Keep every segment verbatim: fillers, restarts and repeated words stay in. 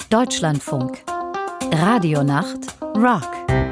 Deutschlandfunk. Radionacht Rock.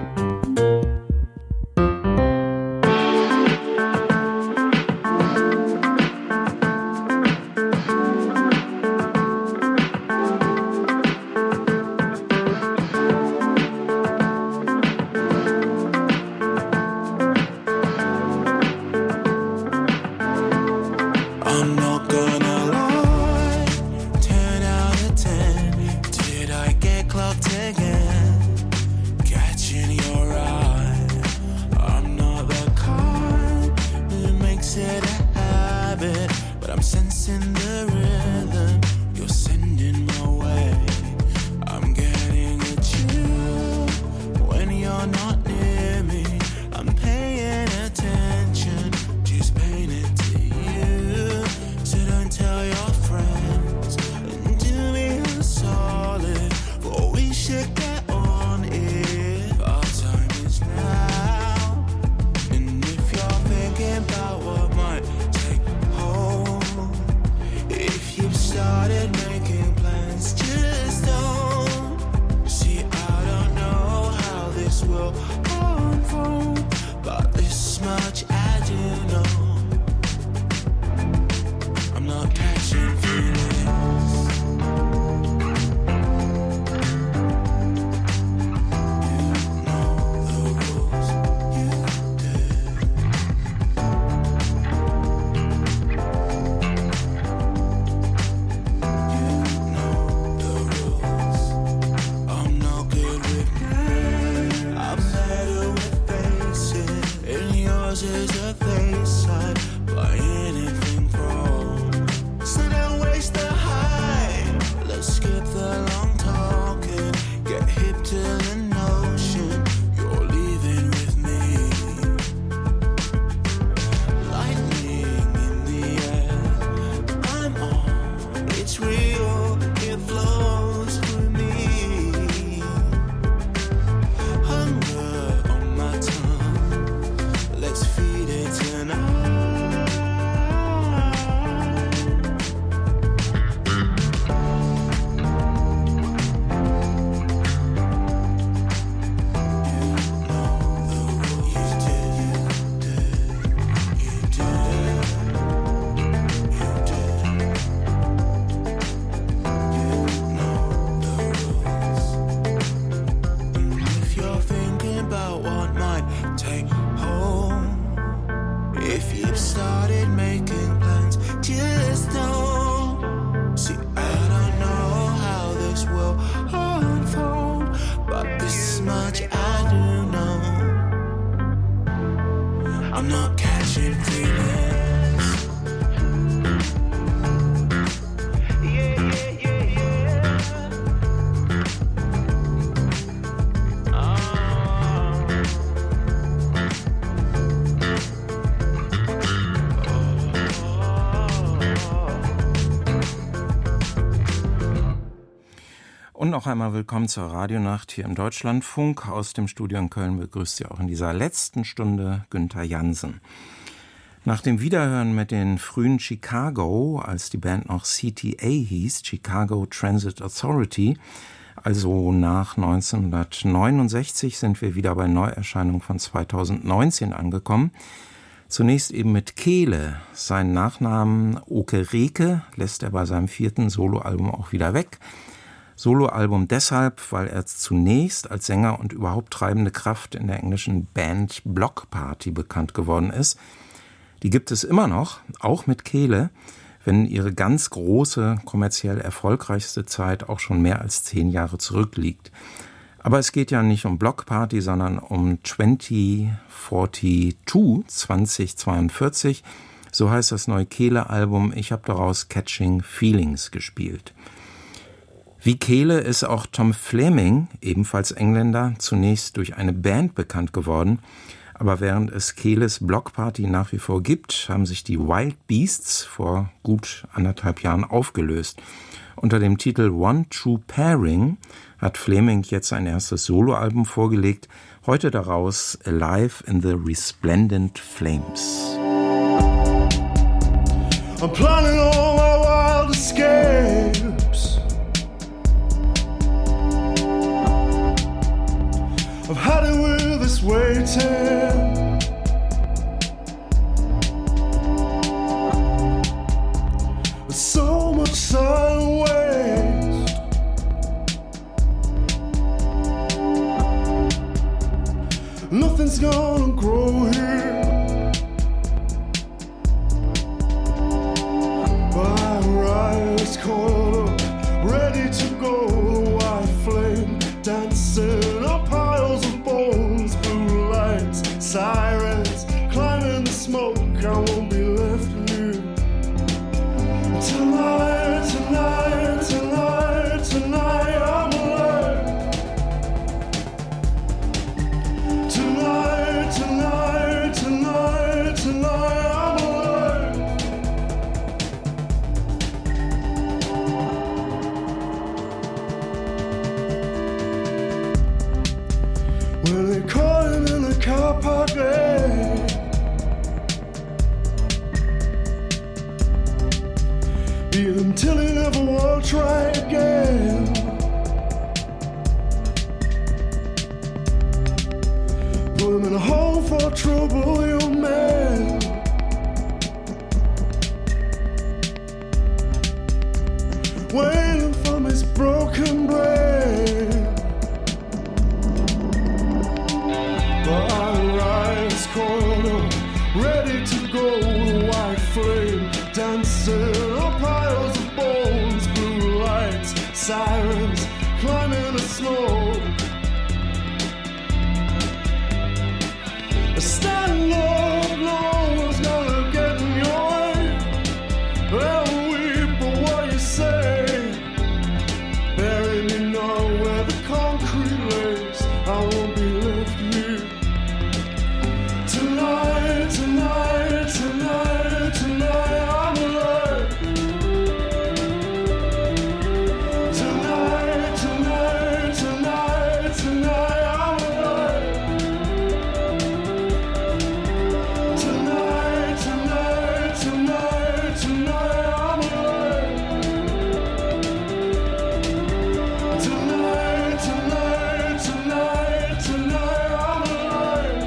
Und noch einmal willkommen zur Radionacht hier im Deutschlandfunk. Aus dem Studio in Köln begrüßt Sie auch in dieser letzten Stunde Günther Jansen. Nach dem Wiederhören mit den frühen Chicago, als die Band noch C T A hieß, Chicago Transit Authority, also nach neunzehnhundertneunundsechzig, sind wir wieder bei Neuerscheinung von zweitausendneunzehn angekommen. Zunächst eben mit Kehle. Seinen Nachnamen Okereke lässt er bei seinem vierten Soloalbum auch wieder weg. Soloalbum deshalb, weil er zunächst als Sänger und überhaupt treibende Kraft in der englischen Band Bloc Party bekannt geworden ist. Die gibt es immer noch, auch mit Kehle, wenn ihre ganz große, kommerziell erfolgreichste Zeit auch schon mehr als zehn Jahre zurückliegt. Aber es geht ja nicht um Bloc Party, sondern um zwanzig zweiundvierzig, zwanzig zweiundvierzig. So heißt das neue Kehle-Album. Ich habe daraus Catching Feelings gespielt. Wie Kehle ist auch Tom Fleming, ebenfalls Engländer, zunächst durch eine Band bekannt geworden. Aber während es Kehles Bloc Party nach wie vor gibt, haben sich die Wild Beasts vor gut anderthalb Jahren aufgelöst. Unter dem Titel One True Pairing hat Fleming jetzt sein erstes Soloalbum vorgelegt. Heute daraus Alive in the Resplendent Flames. I'm planning all my wild escapes. waiting. So much time waste. Nothing's gonna grow here. My rise coiled up, ready to go. The white flame dancing on piles of bones, blue lights, sirens, climbing the smoke. I won't be left here. Tonight, tonight, tonight, tonight, I'm alive. Tonight, tonight, tonight, tonight, I'm alive. When they caught him in the car park lane, until he never will try again. Put him in a hole for trouble, young man. Waiting from his broken brain. But I rise coiled up, ready to go. The white flame dancing on piles of bones, blue lights, sirens, climbing the smoke. Stand up, no one's gonna get in your way. They'll weep for what you say. Bury me now where the concrete lays. I won't be left here. Tonight, tonight, tonight, tonight, I'm alive. Tonight, tonight, tonight, tonight, I'm alive. Tonight, tonight, tonight, tonight, I'm alive. Tonight, tonight, tonight, tonight, I'm alive.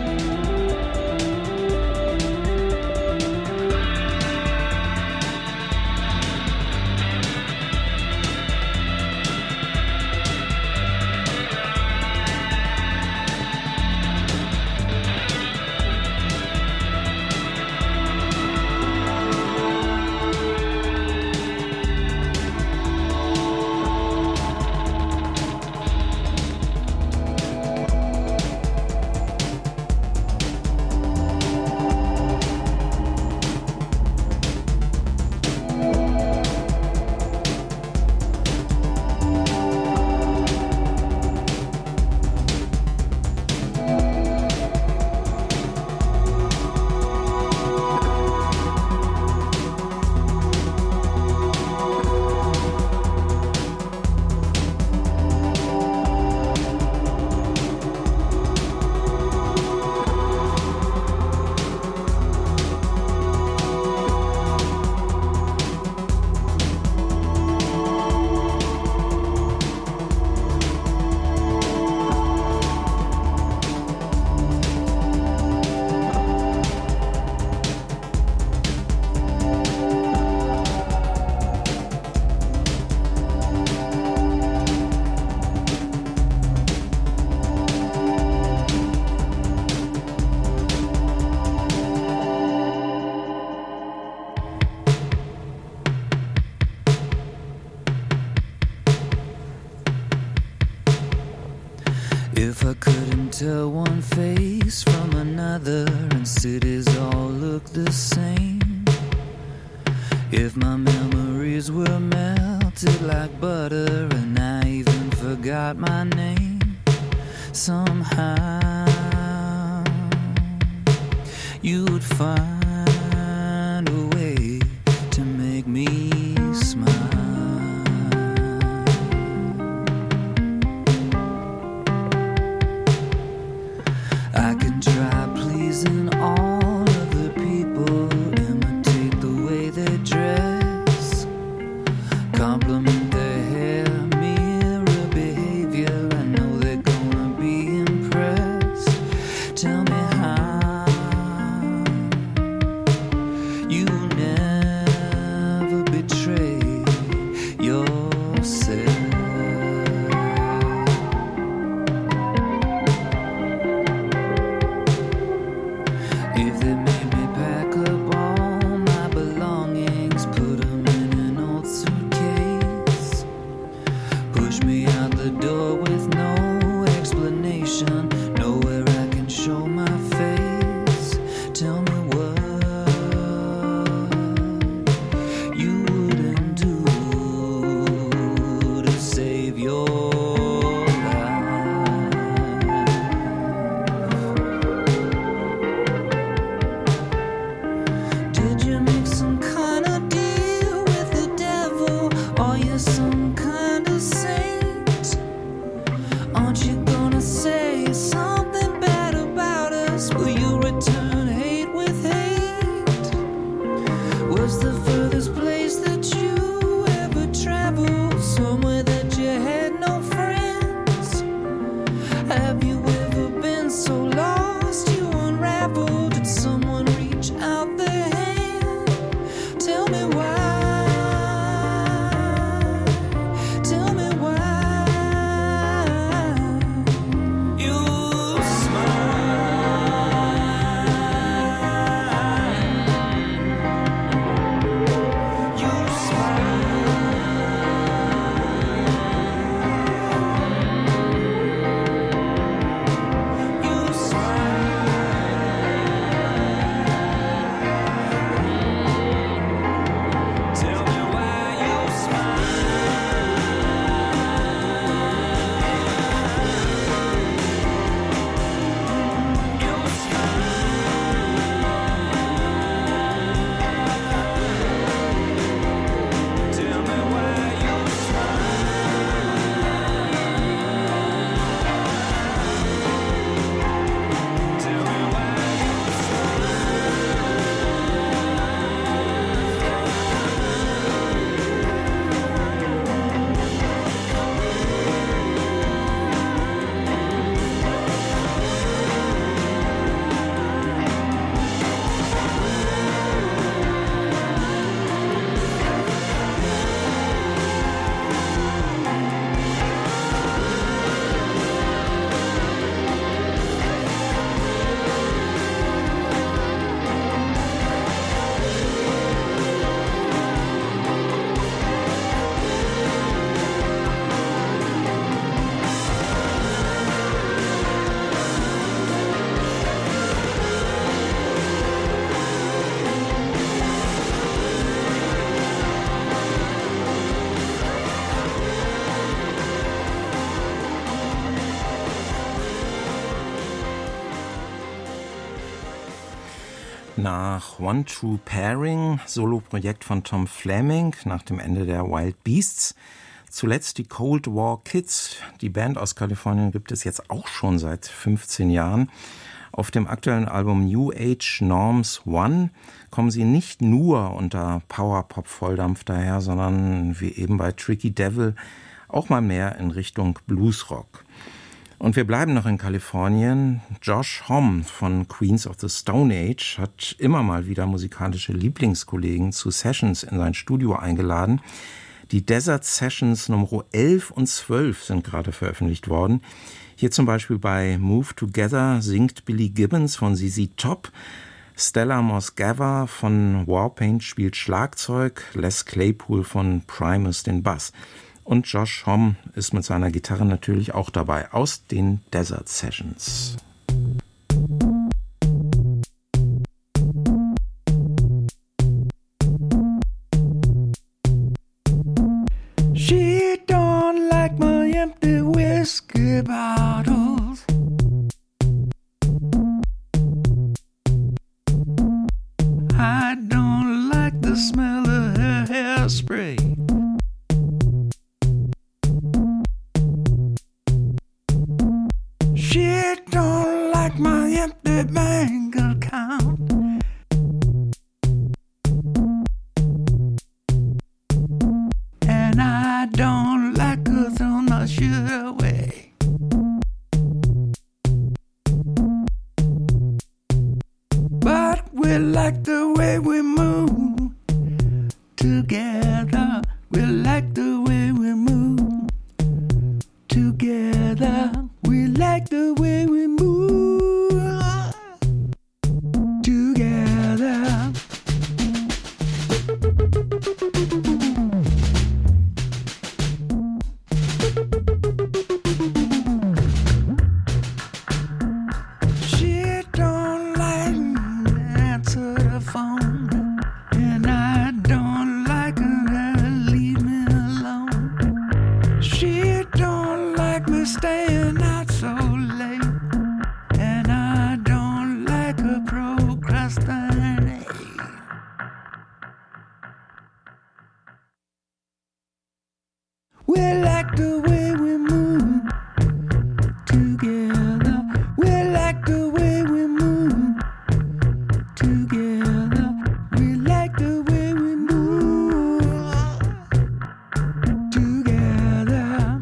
If I couldn't tell one face from another and cities all look the same, if my memories were melted like butter and I even forgot my name, somehow you'd find a way to make me smile. I can try pleasing all of the people, imitate the way they dress, compliment their hair, mirror behavior. I know they're gonna be impressed. push me out the door with no explanation, nowhere I can show my face. Tell me what you wouldn't do to save your Nach One True Pairing, Soloprojekt von Tom Fleming nach dem Ende der Wild Beasts. Zuletzt die Cold War Kids. Die Band aus Kalifornien gibt es jetzt auch schon seit fünfzehn Jahren. Auf dem aktuellen Album New Age Norms One kommen sie nicht nur unter Power-Pop-Volldampf daher, sondern wie eben bei Tricky Devil auch mal mehr in Richtung Bluesrock. Und wir bleiben noch in Kalifornien. Josh Homme von Queens of the Stone Age hat immer mal wieder musikalische Lieblingskollegen zu Sessions in sein Studio eingeladen. Die Desert Sessions Nummer elf und zwölf sind gerade veröffentlicht worden. Hier zum Beispiel bei Move Together singt Billy Gibbons von Z Z Top. Stella Moss-Gava von Warpaint spielt Schlagzeug. Les Claypool von Primus den Bass. Und Josh Homme ist mit seiner Gitarre natürlich auch dabei aus den Desert Sessions. She don't like my empty whiskey bottles. I don't like the smell of her hairspray. She don't like my empty bank account. And I don't like her throw my sugar away. But we like the way we move together. We like the way we move together. We like the way we move together. staying out so late, and I don't like a procrastinate. We like the way we move together. We like the way we move together. We like the way we move together.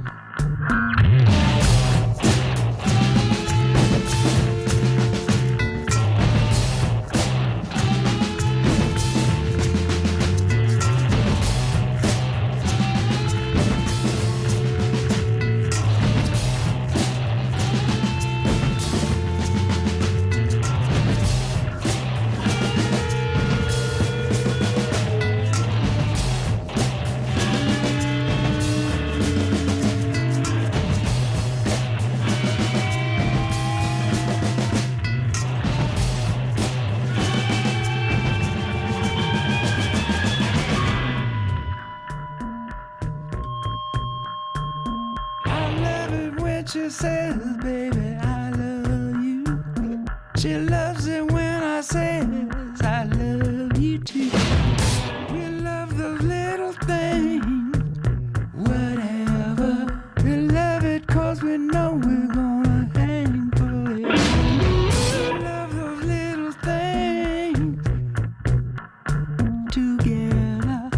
She says, baby, I love you. She loves it when I say, I love you too. We love those little things, whatever. We love it cause we know we're gonna hang forever. We love those little things together.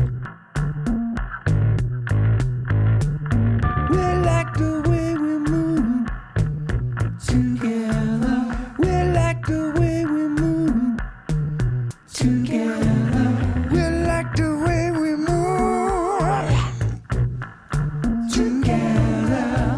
We like the way we move together. We like the way we move together. We like the way we move together.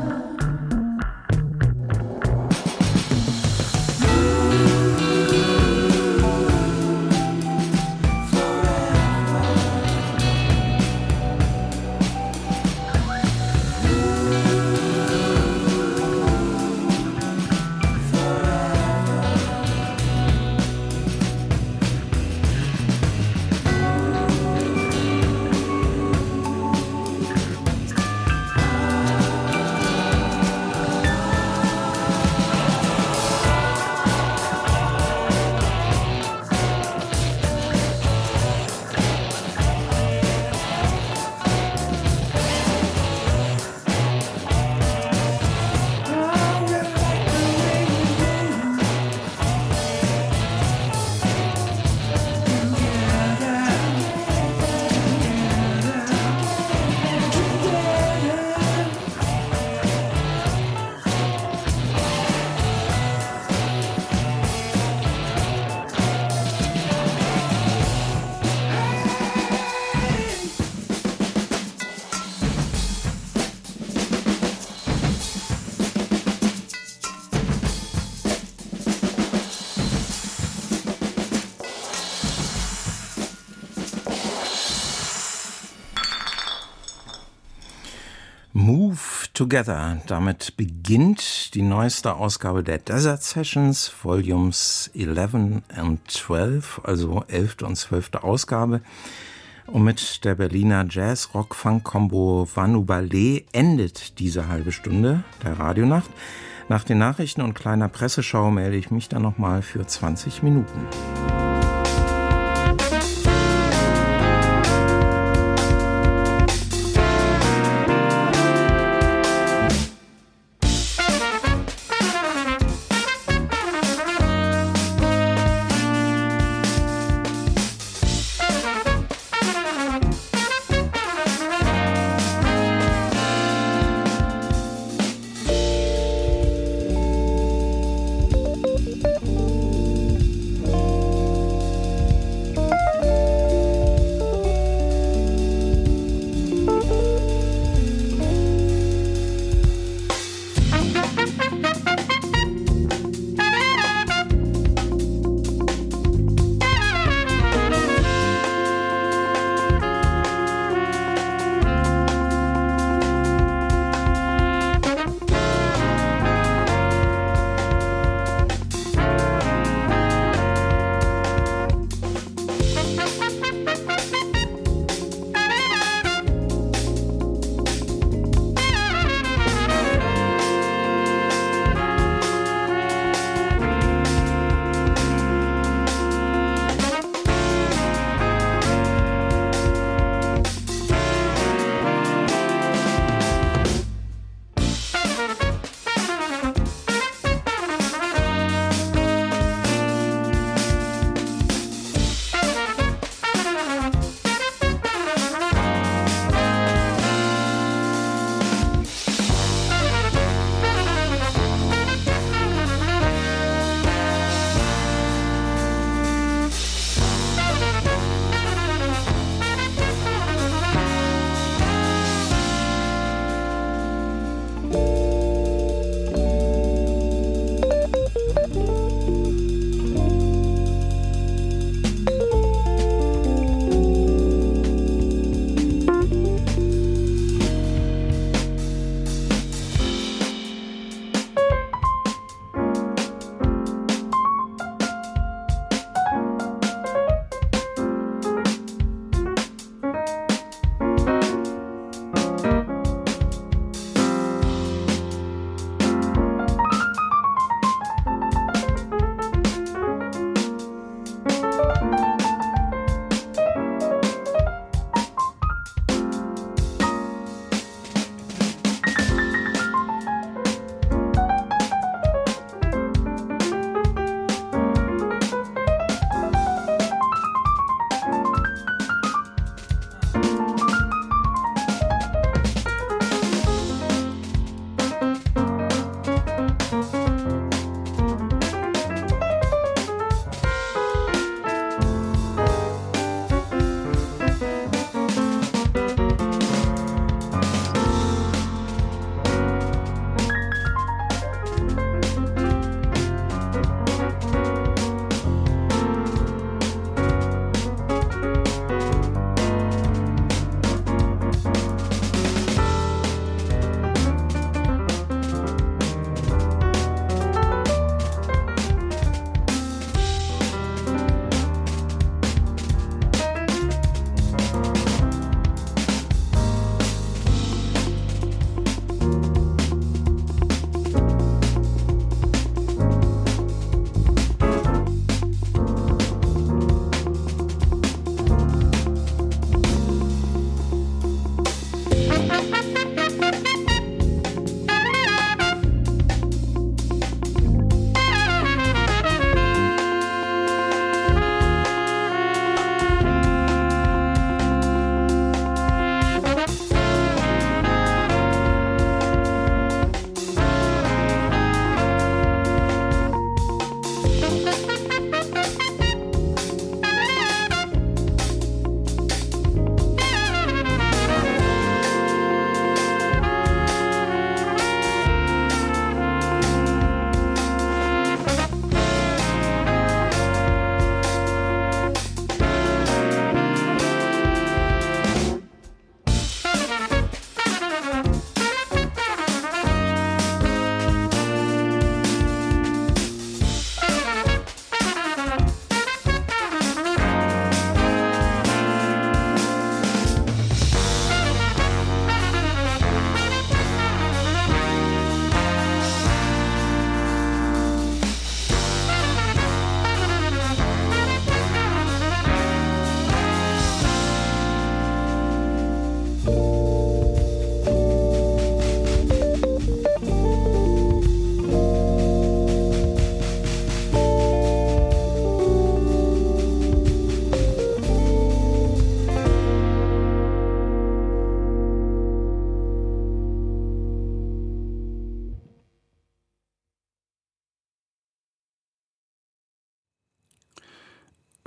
Move Together. Damit beginnt die neueste Ausgabe der Desert Sessions, Volumes elf und zwölf, also elfte und zwölfte Ausgabe. Und mit der Berliner Jazz-Rock-Funk-Kombo Vanu Ballet endet diese halbe Stunde der Radionacht. Nach den Nachrichten und kleiner Presseschau melde ich mich dann nochmal für zwanzig Minuten.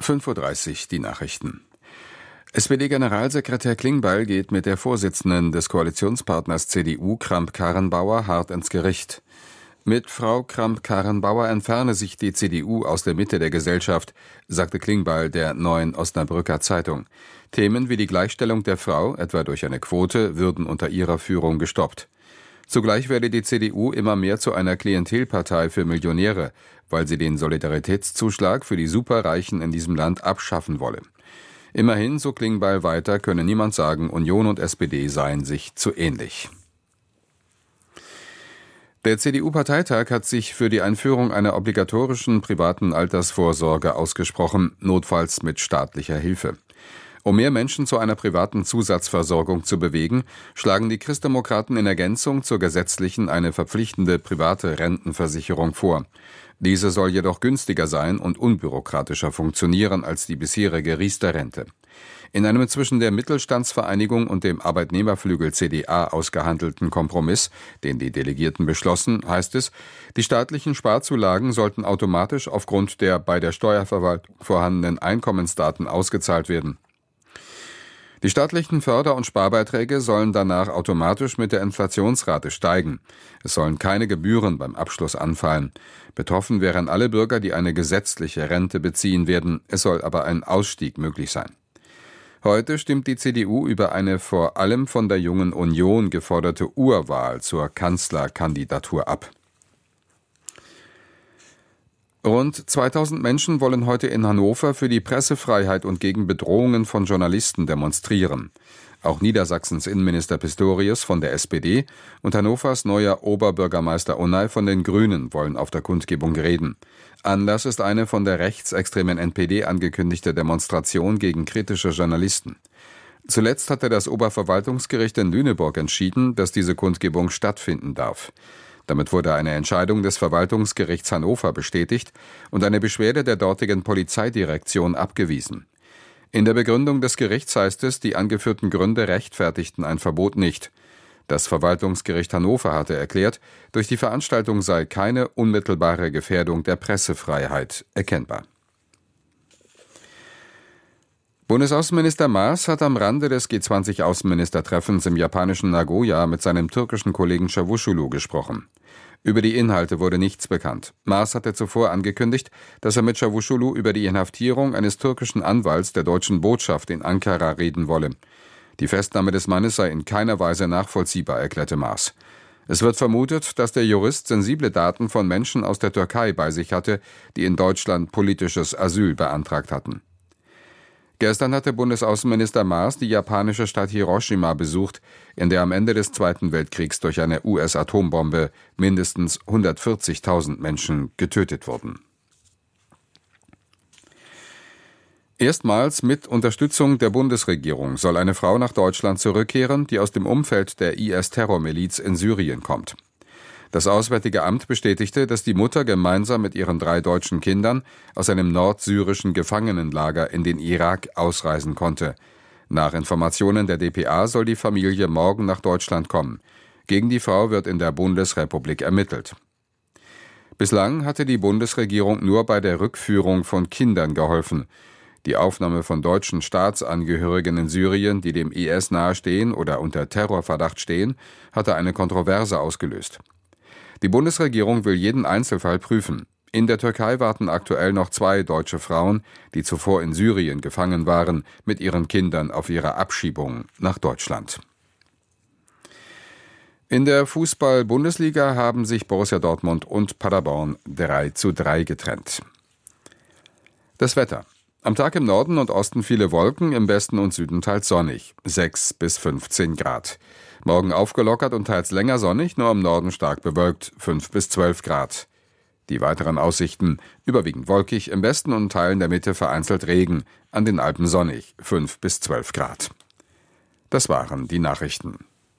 fünf Uhr dreißig, die Nachrichten. S P D-Generalsekretär Klingbeil geht mit der Vorsitzenden des Koalitionspartners C D U, Kramp-Karrenbauer, hart ins Gericht. Mit Frau Kramp-Karrenbauer entferne sich die C D U aus der Mitte der Gesellschaft, sagte Klingbeil der Neuen Osnabrücker Zeitung. Themen wie die Gleichstellung der Frau, etwa durch eine Quote, würden unter ihrer Führung gestoppt. Zugleich werde die C D U immer mehr zu einer Klientelpartei für Millionäre, weil sie den Solidaritätszuschlag für die Superreichen in diesem Land abschaffen wolle. Immerhin, so Klingbeil weiter, könne niemand sagen, Union und S P D seien sich zu ähnlich. Der C D U-Parteitag hat sich für die Einführung einer obligatorischen privaten Altersvorsorge ausgesprochen, notfalls mit staatlicher Hilfe. Um mehr Menschen zu einer privaten Zusatzversorgung zu bewegen, schlagen die Christdemokraten in Ergänzung zur gesetzlichen eine verpflichtende private Rentenversicherung vor. Diese soll jedoch günstiger sein und unbürokratischer funktionieren als die bisherige Riester-Rente. In einem zwischen der Mittelstandsvereinigung und dem Arbeitnehmerflügel C D A ausgehandelten Kompromiss, den die Delegierten beschlossen, heißt es, die staatlichen Sparzulagen sollten automatisch aufgrund der bei der Steuerverwaltung vorhandenen Einkommensdaten ausgezahlt werden. Die staatlichen Förder- und Sparbeiträge sollen danach automatisch mit der Inflationsrate steigen. Es sollen keine Gebühren beim Abschluss anfallen. Betroffen wären alle Bürger, die eine gesetzliche Rente beziehen werden. Es soll aber ein Ausstieg möglich sein. Heute stimmt die C D U über eine vor allem von der Jungen Union geforderte Urwahl zur Kanzlerkandidatur ab. Rund zweitausend Menschen wollen heute in Hannover für die Pressefreiheit und gegen Bedrohungen von Journalisten demonstrieren. Auch Niedersachsens Innenminister Pistorius von der S P D und Hannovers neuer Oberbürgermeister Onay von den Grünen wollen auf der Kundgebung reden. Anlass ist eine von der rechtsextremen N P D angekündigte Demonstration gegen kritische Journalisten. Zuletzt hatte das Oberverwaltungsgericht in Lüneburg entschieden, dass diese Kundgebung stattfinden darf. Damit wurde eine Entscheidung des Verwaltungsgerichts Hannover bestätigt und eine Beschwerde der dortigen Polizeidirektion abgewiesen. In der Begründung des Gerichts heißt es, die angeführten Gründe rechtfertigten ein Verbot nicht. Das Verwaltungsgericht Hannover hatte erklärt, durch die Veranstaltung sei keine unmittelbare Gefährdung der Pressefreiheit erkennbar. Bundesaußenminister Maas hat am Rande des G zwanzig Außenministertreffens im japanischen Nagoya mit seinem türkischen Kollegen Çavuşoğlu gesprochen. Über die Inhalte wurde nichts bekannt. Maas hatte zuvor angekündigt, dass er mit Çavuşoğlu über die Inhaftierung eines türkischen Anwalts der deutschen Botschaft in Ankara reden wolle. Die Festnahme des Mannes sei in keiner Weise nachvollziehbar, erklärte Maas. Es wird vermutet, dass der Jurist sensible Daten von Menschen aus der Türkei bei sich hatte, die in Deutschland politisches Asyl beantragt hatten. Gestern hatte Bundesaußenminister Maas die japanische Stadt Hiroshima besucht, in der am Ende des Zweiten Weltkriegs durch eine U S-Atombombe mindestens hundertvierzigtausend Menschen getötet wurden. Erstmals mit Unterstützung der Bundesregierung soll eine Frau nach Deutschland zurückkehren, die aus dem Umfeld der I S-Terrormiliz in Syrien kommt. Das Auswärtige Amt bestätigte, dass die Mutter gemeinsam mit ihren drei deutschen Kindern aus einem nordsyrischen Gefangenenlager in den Irak ausreisen konnte. Nach Informationen der D P A soll die Familie morgen nach Deutschland kommen. Gegen die Frau wird in der Bundesrepublik ermittelt. Bislang hatte die Bundesregierung nur bei der Rückführung von Kindern geholfen. Die Aufnahme von deutschen Staatsangehörigen in Syrien, die dem I S nahestehen oder unter Terrorverdacht stehen, hatte eine Kontroverse ausgelöst. Die Bundesregierung will jeden Einzelfall prüfen. In der Türkei warten aktuell noch zwei deutsche Frauen, die zuvor in Syrien gefangen waren, mit ihren Kindern auf ihre Abschiebung nach Deutschland. In der Fußball-Bundesliga haben sich Borussia Dortmund und Paderborn drei zu drei getrennt. Das Wetter. Am Tag im Norden und Osten viele Wolken, im Westen und Süden teils sonnig, sechs bis fünfzehn Grad. Morgen aufgelockert und teils länger sonnig, nur im Norden stark bewölkt, fünf bis zwölf Grad. Die weiteren Aussichten: überwiegend wolkig, im Westen und Teilen der Mitte vereinzelt Regen, an den Alpen sonnig, fünf bis zwölf Grad. Das waren die Nachrichten.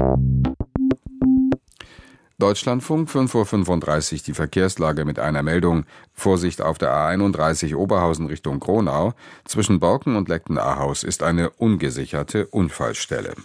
Deutschlandfunk, fünf Uhr fünfunddreißig, die Verkehrslage mit einer Meldung. Vorsicht auf der A einunddreißig Oberhausen Richtung Kronau. Zwischen Borken und Leckten-Ahaus ist eine ungesicherte Unfallstelle.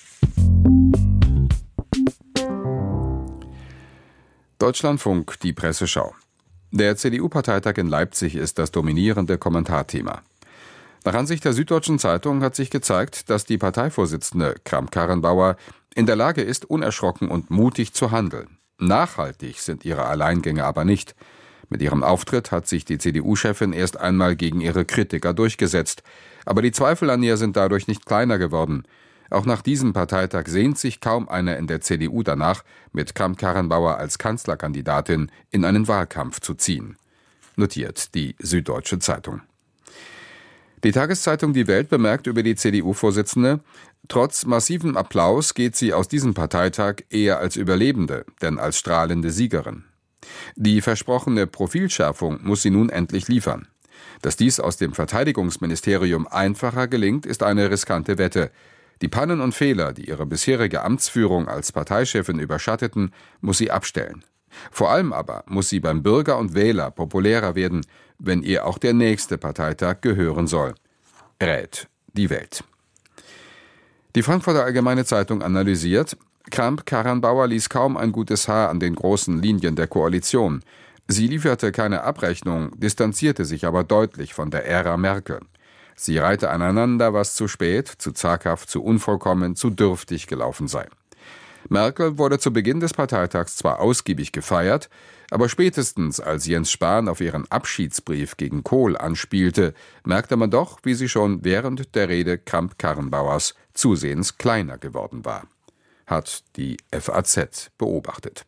Deutschlandfunk, die Presseschau. Der C D U-Parteitag in Leipzig ist das dominierende Kommentarthema. Nach Ansicht der Süddeutschen Zeitung hat sich gezeigt, dass die Parteivorsitzende Kramp-Karrenbauer in der Lage ist, unerschrocken und mutig zu handeln. Nachhaltig sind ihre Alleingänge aber nicht. Mit ihrem Auftritt hat sich die C D U-Chefin erst einmal gegen ihre Kritiker durchgesetzt. Aber die Zweifel an ihr sind dadurch nicht kleiner geworden. Auch nach diesem Parteitag sehnt sich kaum einer in der C D U danach, mit Kramp-Karrenbauer als Kanzlerkandidatin in einen Wahlkampf zu ziehen. Notiert die Süddeutsche Zeitung. Die Tageszeitung Die Welt bemerkt über die C D U-Vorsitzende: Trotz massivem Applaus geht sie aus diesem Parteitag eher als Überlebende, denn als strahlende Siegerin. Die versprochene Profilschärfung muss sie nun endlich liefern. Dass dies aus dem Verteidigungsministerium einfacher gelingt, ist eine riskante Wette. Die Pannen und Fehler, die ihre bisherige Amtsführung als Parteichefin überschatteten, muss sie abstellen. Vor allem aber muss sie beim Bürger und Wähler populärer werden, wenn ihr auch der nächste Parteitag gehören soll. Rät die Welt. Die Frankfurter Allgemeine Zeitung analysiert: Kramp-Karrenbauer ließ kaum ein gutes Haar an den großen Linien der Koalition. Sie lieferte keine Abrechnung, distanzierte sich aber deutlich von der Ära Merkel. Sie reihte aneinander, was zu spät, zu zaghaft, zu unvollkommen, zu dürftig gelaufen sei. Merkel wurde zu Beginn des Parteitags zwar ausgiebig gefeiert, aber spätestens als Jens Spahn auf ihren Abschiedsbrief gegen Kohl anspielte, merkte man doch, wie sie schon während der Rede Kramp-Karrenbauers zusehends kleiner geworden war. Hat die F A Z beobachtet.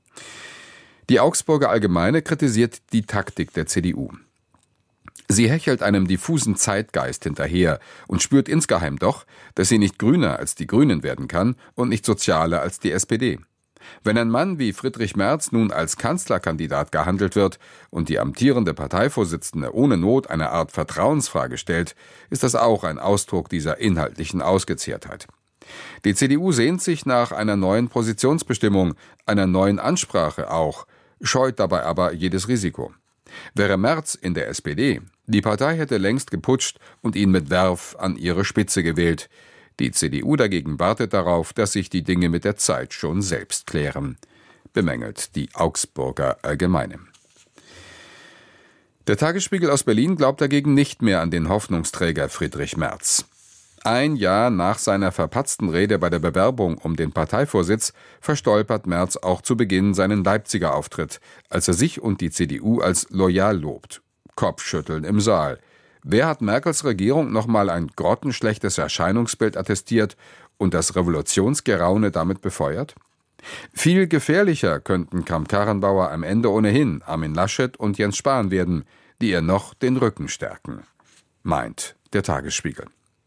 Die Augsburger Allgemeine kritisiert die Taktik der C D U. Sie hechelt einem diffusen Zeitgeist hinterher und spürt insgeheim doch, dass sie nicht grüner als die Grünen werden kann und nicht sozialer als die S P D. Wenn ein Mann wie Friedrich Merz nun als Kanzlerkandidat gehandelt wird und die amtierende Parteivorsitzende ohne Not eine Art Vertrauensfrage stellt, ist das auch ein Ausdruck dieser inhaltlichen Ausgezehrtheit. Die C D U sehnt sich nach einer neuen Positionsbestimmung, einer neuen Ansprache auch, scheut dabei aber jedes Risiko. Wäre Merz in der S P D, die Partei hätte längst geputscht und ihn mit Werf an ihre Spitze gewählt. Die C D U dagegen wartet darauf, dass sich die Dinge mit der Zeit schon selbst klären, bemängelt die Augsburger Allgemeine. Der Tagesspiegel aus Berlin glaubt dagegen nicht mehr an den Hoffnungsträger Friedrich Merz. Ein Jahr nach seiner verpatzten Rede bei der Bewerbung um den Parteivorsitz verstolpert Merz auch zu Beginn seinen Leipziger Auftritt, als er sich und die C D U als loyal lobt. Kopfschütteln im Saal. Wer hat Merkels Regierung nochmal ein grottenschlechtes Erscheinungsbild attestiert und das Revolutionsgeraune damit befeuert? Viel gefährlicher könnten Kramp-Karrenbauer am Ende ohnehin Armin Laschet und Jens Spahn werden, die ihr noch den Rücken stärken, meint der Tagesspiegel.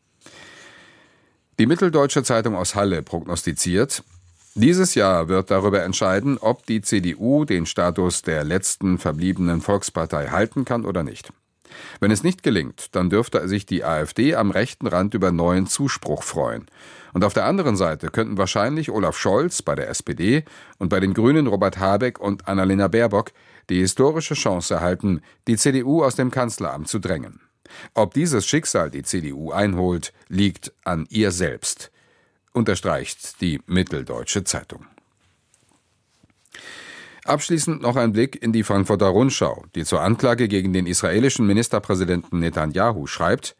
Die Mitteldeutsche Zeitung aus Halle prognostiziert: Dieses Jahr wird darüber entscheiden, ob die C D U den Status der letzten verbliebenen Volkspartei halten kann oder nicht. Wenn es nicht gelingt, dann dürfte sich die AfD am rechten Rand über neuen Zuspruch freuen. Und auf der anderen Seite könnten wahrscheinlich Olaf Scholz bei der S P D und bei den Grünen Robert Habeck und Annalena Baerbock die historische Chance erhalten, die C D U aus dem Kanzleramt zu drängen. Ob dieses Schicksal die C D U einholt, liegt an ihr selbst, unterstreicht die Mitteldeutsche Zeitung. Abschließend noch ein Blick in die Frankfurter Rundschau, die zur Anklage gegen den israelischen Ministerpräsidenten Netanyahu schreibt: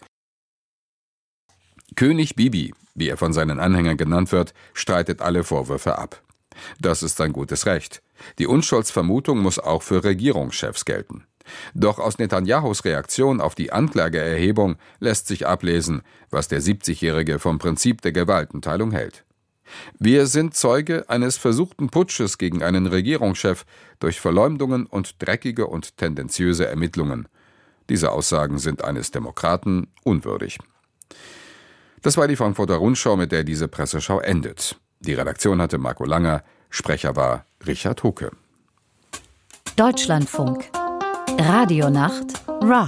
König Bibi, wie er von seinen Anhängern genannt wird, streitet alle Vorwürfe ab. Das ist sein gutes Recht. Die Unschuldsvermutung muss auch für Regierungschefs gelten. Doch aus Netanyahus Reaktion auf die Anklageerhebung lässt sich ablesen, was der siebzigjährige vom Prinzip der Gewaltenteilung hält. Wir sind Zeuge eines versuchten Putsches gegen einen Regierungschef durch Verleumdungen und dreckige und tendenziöse Ermittlungen. Diese Aussagen sind eines Demokraten unwürdig. Das war die Frankfurter Rundschau, mit der diese Presseschau endet. Die Redaktion hatte Marco Langer, Sprecher war Richard Hucke. Deutschlandfunk. Radionacht Rock.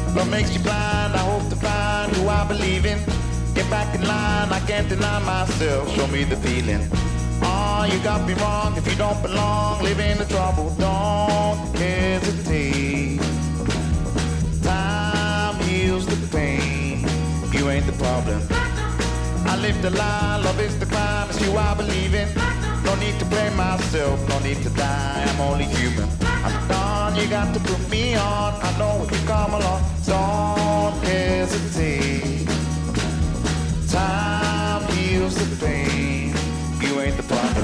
Love makes you blind, I hope to find who I believe in. Get back in line, I can't deny myself, show me the feeling. Oh, you got me wrong, if you don't belong, live in the trouble, don't hesitate. Time heals the pain, you ain't the problem. I live the lie, love is the crime, it's you I believe in. No need to blame myself, no need to die, I'm only human. I'm done, you got to put me on, I know if you come along, don't hesitate. Time heals the pain, you ain't the problem.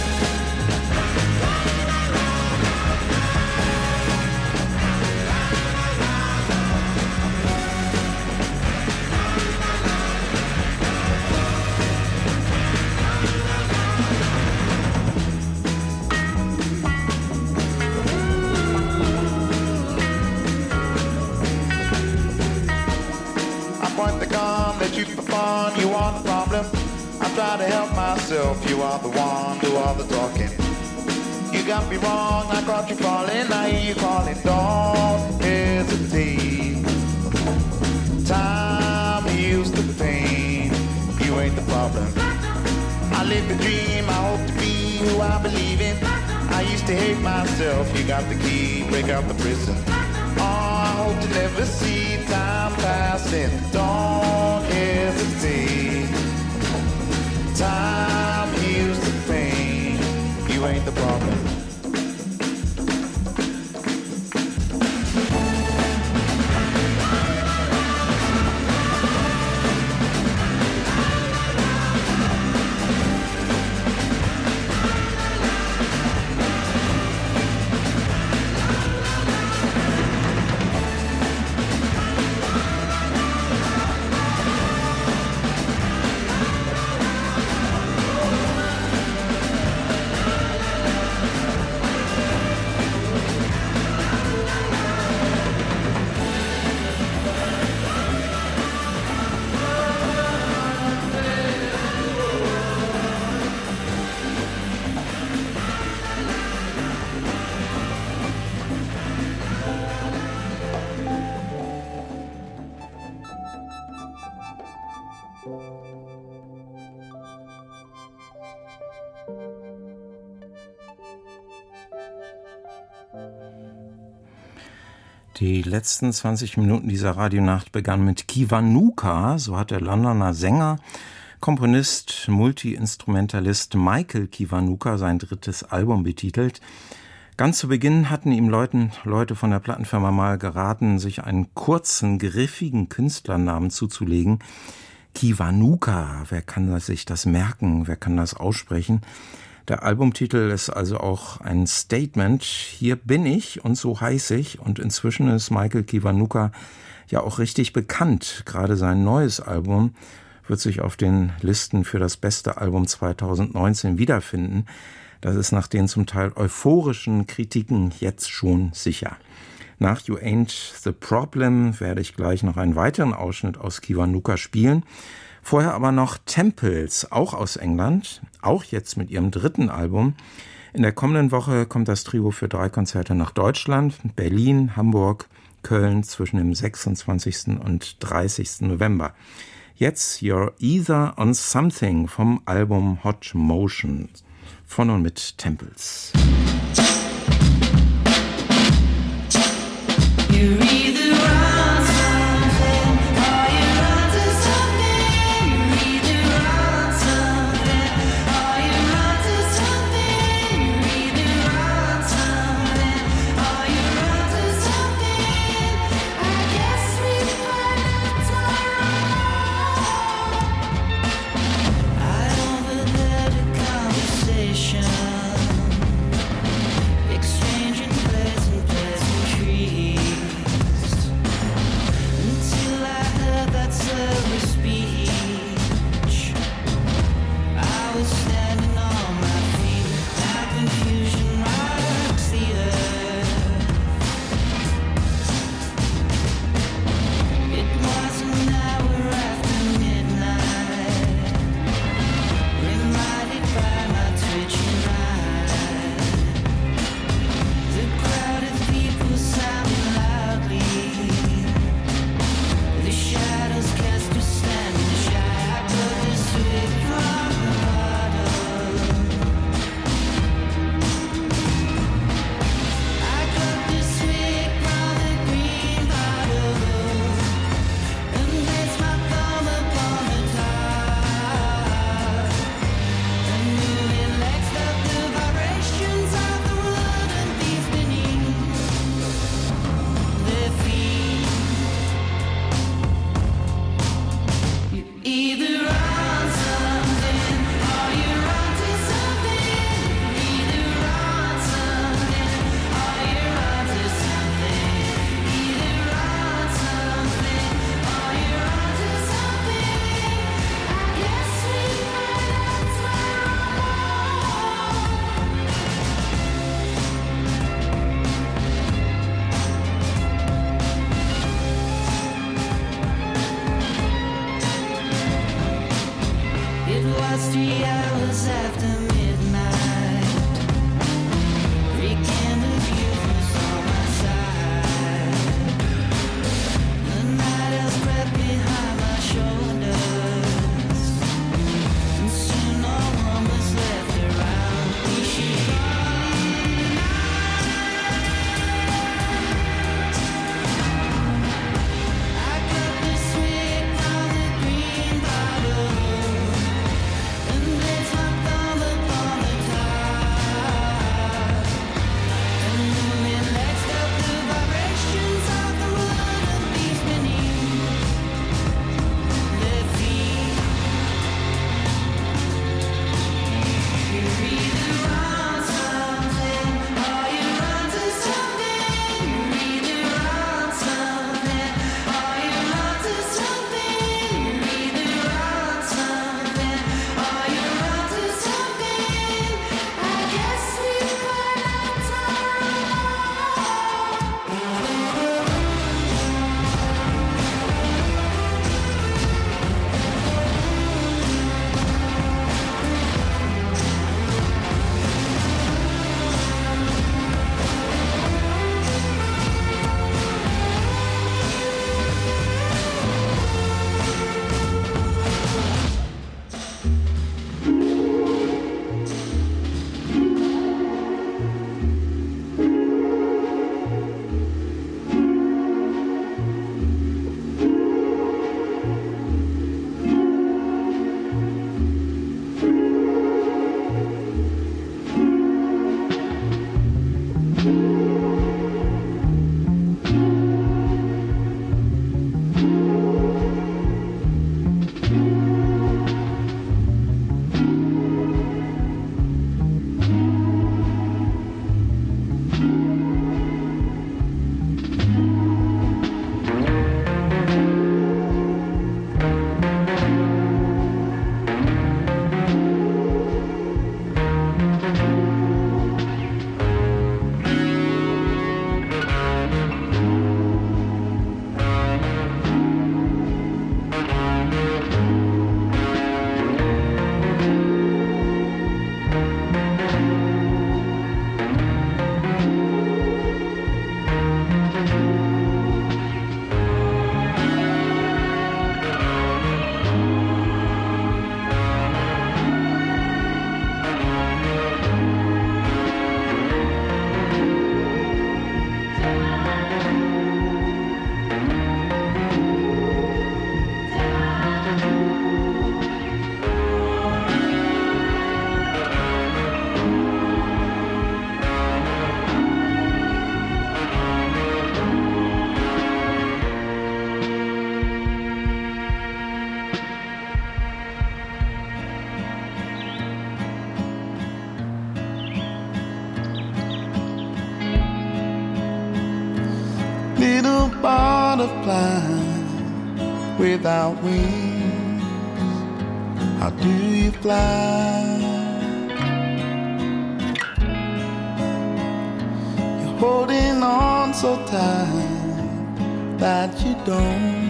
That you for fun, you are the problem. I try to help myself, you are the one, do all the talking. You got me wrong, I caught you falling, I hear you calling, don't hesitate. Time heals the pain, you ain't the problem. I live the dream, I hope to be who I believe in. I used to hate myself, you got the key, break out the prison. Oh, I hope to never see time passing. Don't hesitate. Time heals the pain. You ain't the problem. Die letzten zwanzig Minuten dieser Radionacht begannen mit Kiwanuka, so hat der Londoner Sänger, Komponist, Multi-Instrumentalist Michael Kiwanuka sein drittes Album betitelt. Ganz zu Beginn hatten ihm Leuten, Leute von der Plattenfirma mal geraten, sich einen kurzen, griffigen Künstlernamen zuzulegen. Kiwanuka, wer kann sich das merken, wer kann das aussprechen? Der Albumtitel ist also auch ein Statement. Hier bin ich und so heiße ich. Und inzwischen ist Michael Kiwanuka ja auch richtig bekannt. Gerade sein neues Album wird sich auf den Listen für das beste Album zweitausendneunzehn wiederfinden. Das ist nach den zum Teil euphorischen Kritiken jetzt schon sicher. Nach You Ain't the Problem werde ich gleich noch einen weiteren Ausschnitt aus Kiwanuka spielen. Vorher aber noch Temples, auch aus England, auch jetzt mit ihrem dritten Album. In der kommenden Woche kommt das Trio für drei Konzerte nach Deutschland, Berlin, Hamburg, Köln zwischen dem sechsundzwanzigsten und dreißigsten November. Jetzt You're Either on Something vom Album Hot Motion von und mit Temples. You're either on something or you're onto something. You're either on something or you're onto something. You're either on something or you're onto something. I guess we find out tomorrow. I overheard a conversation, exchanging pleasant pleasantries. was three hours after midnight. Rekindle views on my side. The night has crept behind my shoulders, and soon no one was left around me. I got the sweet from the green bottle, and it's my thumb upon the top. And moving next up the vibrations of the wood and beats beneath their feet. You either run something or you run to something. You either run something or you run to something. You either run something or you run to something. I guess we find out little butterfly without wings. How do you fly? You're holding on so tight that you don't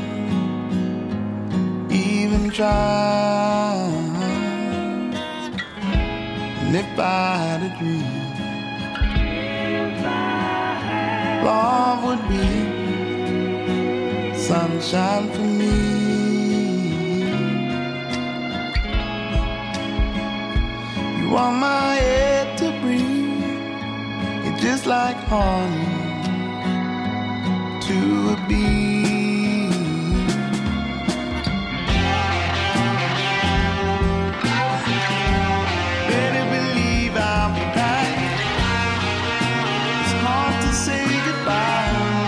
even try. And if I had a dream, love would be sunshine for me. You are my air to breathe. You're just like honey to a bee. Better believe I'll be back. It's hard to say goodbye.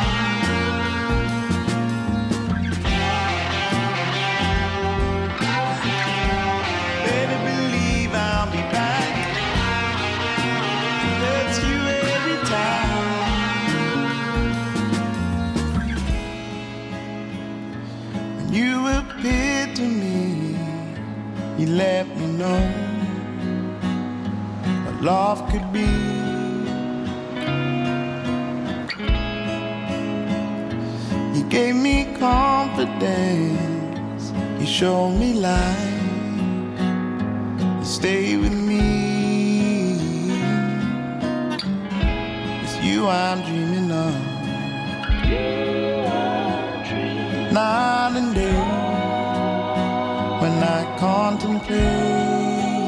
Better believe I'll be back. That's you every time. When you appeared to me, you let me know what love could be. You gave me confidence, you showed me light stay with me. It's you I'm dreaming of, night and day, when I contemplate.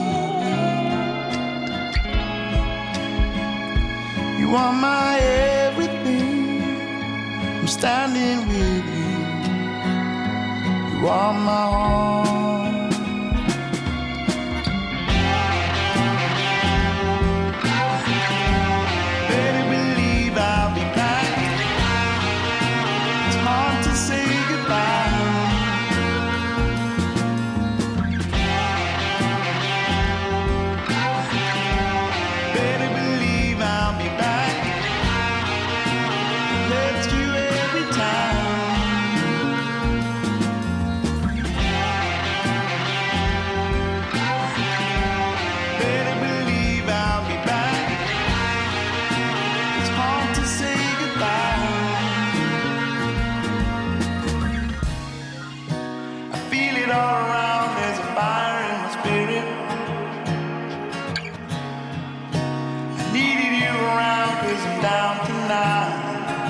You are my everything, I'm standing with you. You are my all. Better believe I'll be back. It's hard to say goodbye. Better believe I'll be back. Left you every time. Better believe I'll be back. It's hard to say goodbye. I feel it all around, there's a fire in my spirit. I needed you around cause I'm down tonight.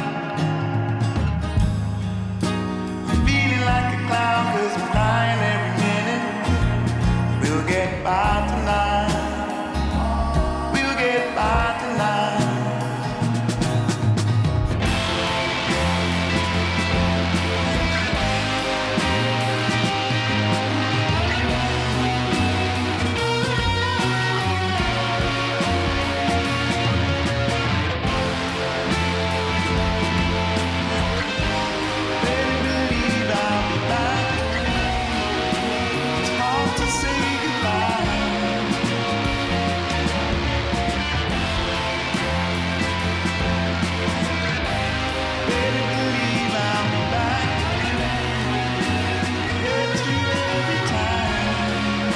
I'm feeling like a clown cause I'm crying every minute. We'll get by tonight. We'll get by tonight. Better believe I'll be back. It's hard to say goodbye. Better believe I'll be back. Get you every time.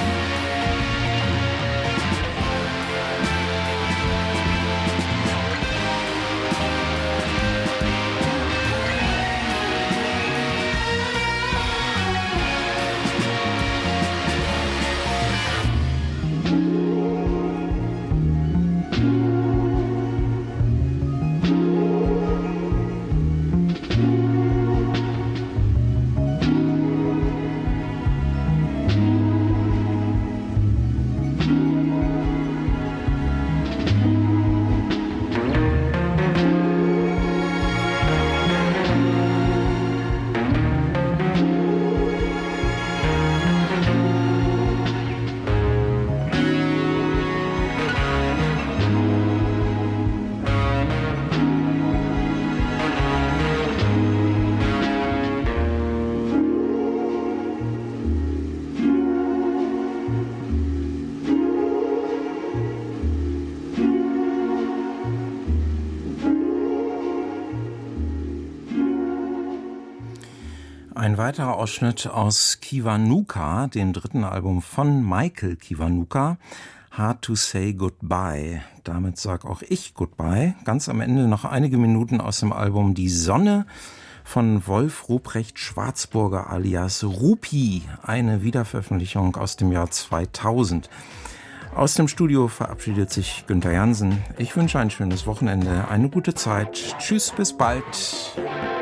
Ein weiterer Ausschnitt aus Kiwanuka, dem dritten Album von Michael Kiwanuka, Hard to Say Goodbye. Damit sag auch ich Goodbye. Ganz am Ende noch einige Minuten aus dem Album Die Sonne von Wolf Ruprecht Schwarzburger alias Rupi, eine Wiederveröffentlichung aus dem Jahr zweitausend. Aus dem Studio verabschiedet sich Günther Jansen. Ich wünsche ein schönes Wochenende, eine gute Zeit. Tschüss, bis bald.